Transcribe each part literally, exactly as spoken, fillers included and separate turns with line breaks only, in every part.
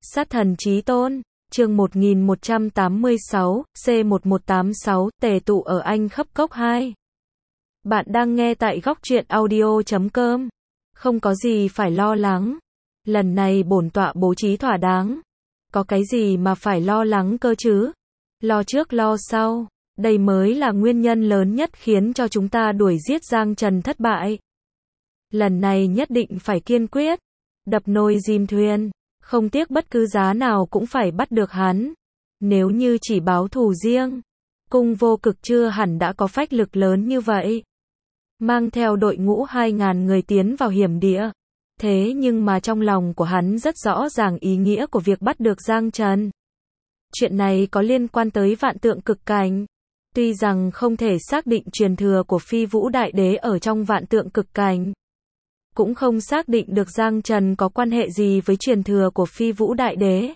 Sát thần chí tôn, chương một nghìn một trăm tám mươi sáu, C một một tám sáu, tề tụ ở Anh khắp cốc hai. Bạn đang nghe tại góc truyện audio chấm com. Không có gì phải lo lắng. Lần này bổn tọa bố trí thỏa đáng. Có cái gì mà phải lo lắng cơ chứ? Lo trước lo sau. Đây mới là nguyên nhân lớn nhất khiến cho chúng ta đuổi giết Giang Trần thất bại. Lần này nhất định phải kiên quyết. Đập nồi dìm thuyền. Không tiếc bất cứ giá nào cũng phải bắt được hắn. Nếu như chỉ báo thù riêng, Cung Vô Cực chưa hẳn đã có phách lực lớn như vậy. Mang theo đội ngũ hai ngàn người tiến vào hiểm địa. Thế nhưng mà trong lòng của hắn rất rõ ràng ý nghĩa của việc bắt được Giang Trần. Chuyện này có liên quan tới vạn tượng cực cảnh. Tuy rằng không thể xác định truyền thừa của Phi Vũ Đại Đế ở trong vạn tượng cực cảnh. Cũng không xác định được Giang Trần có quan hệ gì với truyền thừa của Phi Vũ Đại Đế.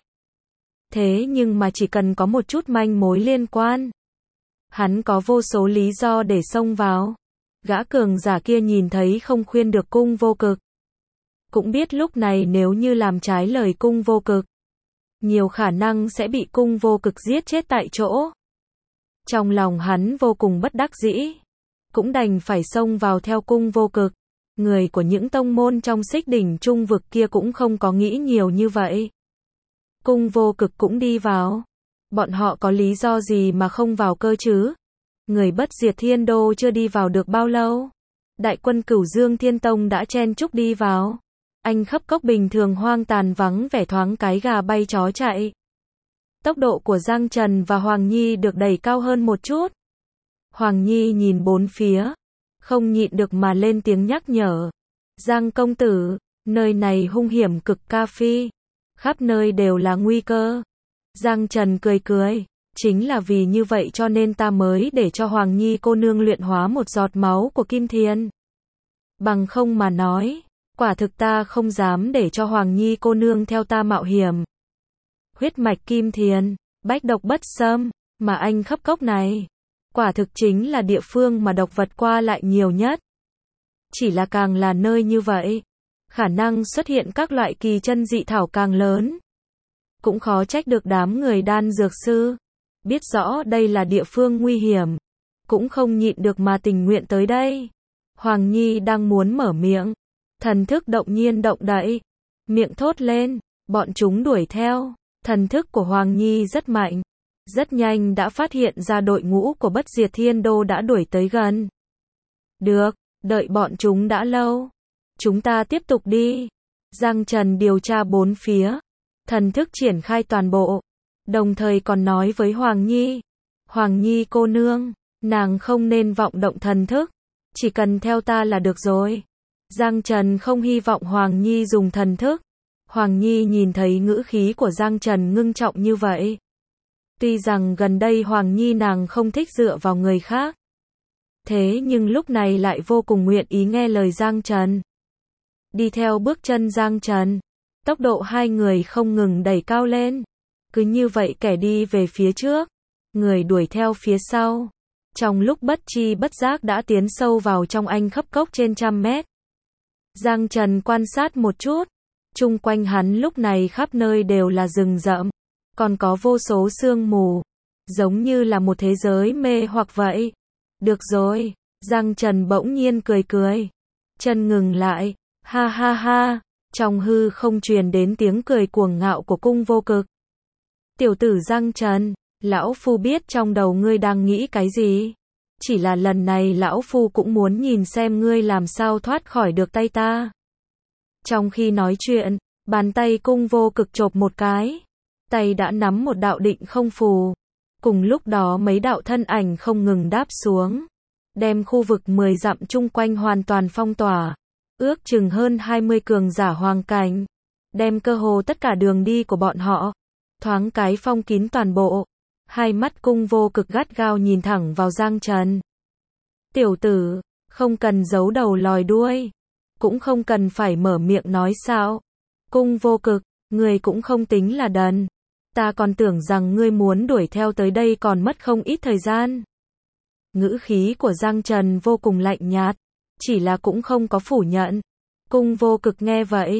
Thế nhưng mà chỉ cần có một chút manh mối liên quan, hắn có vô số lý do để xông vào. Gã cường giả kia nhìn thấy không khuyên được Cung Vô Cực. Cũng biết lúc này nếu như làm trái lời Cung Vô Cực, nhiều khả năng sẽ bị Cung Vô Cực giết chết tại chỗ. Trong lòng hắn vô cùng bất đắc dĩ, cũng đành phải xông vào theo Cung Vô Cực. Người của những tông môn trong Xích Đỉnh Trung vực kia cũng không có nghĩ nhiều như vậy. Cung Vô Cực cũng đi vào. Bọn họ có lý do gì mà không vào cơ chứ? Người Bất Diệt Thiên Đô chưa đi vào được bao lâu. Đại quân Cửu Dương Thiên Tông đã chen chúc đi vào. Anh khắp cốc bình thường hoang tàn vắng vẻ thoáng cái gà bay chó chạy. Tốc độ của Giang Trần và Hoàng Nhi được đẩy cao hơn một chút. Hoàng Nhi nhìn bốn phía, không nhịn được mà lên tiếng nhắc nhở. Giang công tử, nơi này hung hiểm cực ca phi. Khắp nơi đều là nguy cơ. Giang Trần cười cười. Chính là vì như vậy cho nên ta mới để cho Hoàng Nhi cô nương luyện hóa một giọt máu của Kim Thiên. Bằng không mà nói, quả thực ta không dám để cho Hoàng Nhi cô nương theo ta mạo hiểm. Huyết mạch Kim Thiên, bách độc bất xâm, mà anh khắp cốc này, quả thực chính là địa phương mà độc vật qua lại nhiều nhất. Chỉ là càng là nơi như vậy, khả năng xuất hiện các loại kỳ chân dị thảo càng lớn. Cũng khó trách được đám người đan dược sư biết rõ đây là địa phương nguy hiểm, cũng không nhịn được mà tình nguyện tới đây. Hoàng Nhi đang muốn mở miệng, thần thức động nhiên động đậy, miệng thốt lên, bọn chúng đuổi theo. Thần thức của Hoàng Nhi rất mạnh, rất nhanh đã phát hiện ra đội ngũ của Bất Diệt Thiên Đô đã đuổi tới gần. Được, đợi bọn chúng đã lâu, chúng ta tiếp tục đi. Giang Trần điều tra bốn phía, thần thức triển khai toàn bộ, đồng thời còn nói với Hoàng Nhi. Hoàng Nhi cô nương, nàng không nên vọng động thần thức, chỉ cần theo ta là được rồi. Giang Trần không hy vọng Hoàng Nhi dùng thần thức. Hoàng Nhi nhìn thấy ngữ khí của Giang Trần ngưng trọng như vậy. Tuy rằng gần đây Hoàng Nhi nàng không thích dựa vào người khác. Thế nhưng lúc này lại vô cùng nguyện ý nghe lời Giang Trần. Đi theo bước chân Giang Trần, tốc độ hai người không ngừng đẩy cao lên. Cứ như vậy kẻ đi về phía trước, người đuổi theo phía sau. Trong lúc bất chi bất giác đã tiến sâu vào trong anh khắp cốc trên trăm mét. Giang Trần quan sát một chút. Chung quanh hắn lúc này khắp nơi đều là rừng rậm, còn có vô số sương mù, giống như là một thế giới mê hoặc vậy. Được rồi, Giang Trần bỗng nhiên cười cười, chân ngừng lại, ha ha ha, trong hư không truyền đến tiếng cười cuồng ngạo của Cung Vô Cực. Tiểu tử Giang Trần, lão phu biết trong đầu ngươi đang nghĩ cái gì, chỉ là lần này lão phu cũng muốn nhìn xem ngươi làm sao thoát khỏi được tay ta. Trong khi nói chuyện, bàn tay Cung Vô Cực chộp một cái, tay đã nắm một đạo định không phù. Cùng lúc đó mấy đạo thân ảnh không ngừng đáp xuống, đem khu vực mười dặm chung quanh hoàn toàn phong tỏa, ước chừng hơn hai mươi cường giả hoàng cảnh, đem cơ hồ tất cả đường đi của bọn họ, thoáng cái phong kín toàn bộ. Hai mắt Cung Vô Cực gắt gao nhìn thẳng vào Giang Trần. Tiểu tử, không cần giấu đầu lòi đuôi. Cũng không cần phải mở miệng nói sao. Cung Vô Cực, ngươi cũng không tính là đần. Ta còn tưởng rằng ngươi muốn đuổi theo tới đây còn mất không ít thời gian. Ngữ khí của Giang Trần vô cùng lạnh nhạt, chỉ là cũng không có phủ nhận. Cung Vô Cực nghe vậy,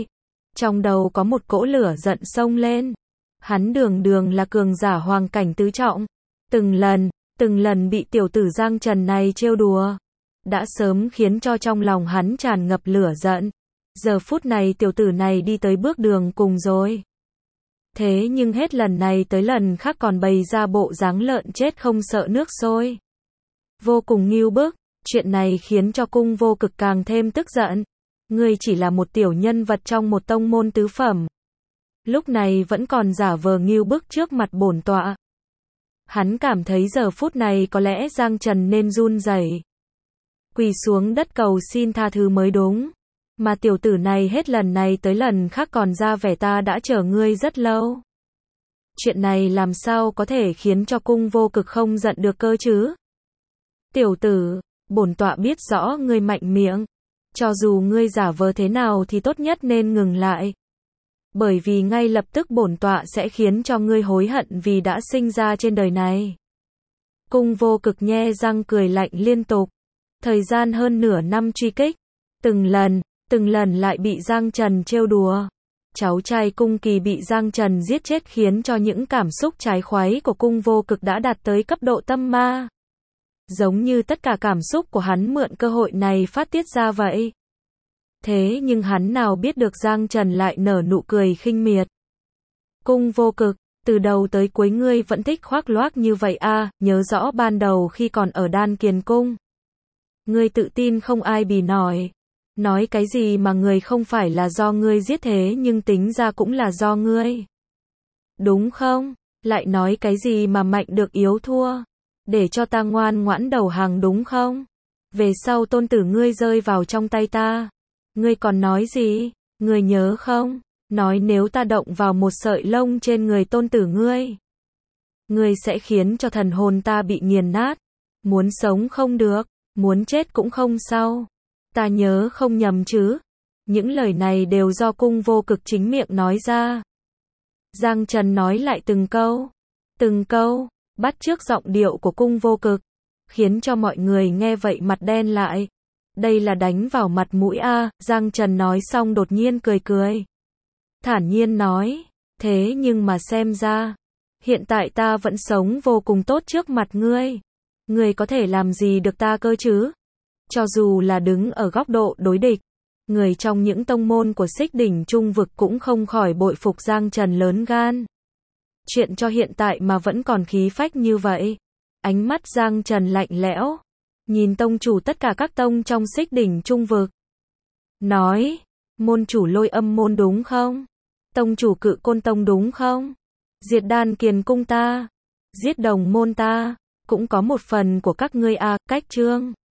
Trong đầu có một cỗ lửa giận xông lên. Hắn đường đường là cường giả hoàng cảnh tứ trọng. Từng lần, từng lần bị tiểu tử Giang Trần này trêu đùa. Đã sớm khiến cho trong lòng hắn tràn ngập lửa giận. Giờ phút này tiểu tử này đi tới bước đường cùng rồi. Thế nhưng hết lần này tới lần khác còn bày ra bộ dáng lợn chết không sợ nước sôi. Vô cùng ngưu bức, chuyện này khiến cho Cung Vô Cực càng thêm tức giận. Ngươi chỉ là một tiểu nhân vật trong một tông môn tứ phẩm. Lúc này vẫn còn giả vờ ngưu bức trước mặt bổn tọa. Hắn cảm thấy giờ phút này có lẽ Giang Trần nên run rẩy, quỳ xuống đất cầu xin tha thứ mới đúng. Mà tiểu tử này hết lần này tới lần khác còn ra vẻ ta đã chờ ngươi rất lâu. Chuyện này làm sao có thể khiến cho Cung Vô Cực không giận được cơ chứ? Tiểu tử, bổn tọa biết rõ ngươi mạnh miệng. Cho dù ngươi giả vờ thế nào thì tốt nhất nên ngừng lại. Bởi vì ngay lập tức bổn tọa sẽ khiến cho ngươi hối hận vì đã sinh ra trên đời này. Cung Vô Cực nhe răng cười lạnh liên tục. Thời gian hơn nửa năm truy kích. Từng lần, từng lần lại bị Giang Trần trêu đùa. Cháu trai Cung Kỳ bị Giang Trần giết chết khiến cho những cảm xúc trái khoái của Cung Vô Cực đã đạt tới cấp độ tâm ma. Giống như tất cả cảm xúc của hắn mượn cơ hội này phát tiết ra vậy. Thế nhưng hắn nào biết được Giang Trần lại nở nụ cười khinh miệt. Cung Vô Cực, từ đầu tới cuối ngươi vẫn thích khoác loác như vậy à, nhớ rõ ban đầu khi còn ở Đan Kiền Cung. Ngươi tự tin không ai bì nổi. Nói cái gì mà người không phải là do ngươi giết thế nhưng tính ra cũng là do ngươi. Đúng không? Lại nói cái gì mà mạnh được yếu thua. Để cho ta ngoan ngoãn đầu hàng đúng không? Về sau tôn tử ngươi rơi vào trong tay ta. Ngươi còn nói gì? Ngươi nhớ không? Nói nếu ta động vào một sợi lông trên người tôn tử ngươi. Ngươi sẽ khiến cho thần hồn ta bị nghiền nát. Muốn sống không được, muốn chết cũng không sao. Ta nhớ không nhầm chứ? Những lời này đều do Cung Vô Cực chính miệng nói ra. Giang Trần nói lại từng câu. Từng câu, bắt chước giọng điệu của Cung Vô Cực. Khiến cho mọi người nghe vậy mặt đen lại. Đây là đánh vào mặt mũi a. Giang Trần nói xong đột nhiên cười cười. Thản nhiên nói. Thế nhưng mà xem ra. Hiện tại ta vẫn sống vô cùng tốt trước mặt ngươi. Ngươi có thể làm gì được ta cơ chứ? Cho dù là đứng ở góc độ đối địch. Người trong những tông môn của Xích Đỉnh Trung Vực cũng không khỏi bội phục Giang Trần lớn gan. Chuyện cho hiện tại mà vẫn còn khí phách như vậy. Ánh mắt Giang Trần lạnh lẽo. Nhìn tông chủ tất cả các tông trong Xích Đỉnh Trung Vực. Nói, môn chủ Lôi Âm môn đúng không? Tông chủ Cự Côn tông đúng không? Diệt Đan Kiền Cung ta. Giết Đồng môn ta. Cũng có một phần của các ngươi a. Cách Trương.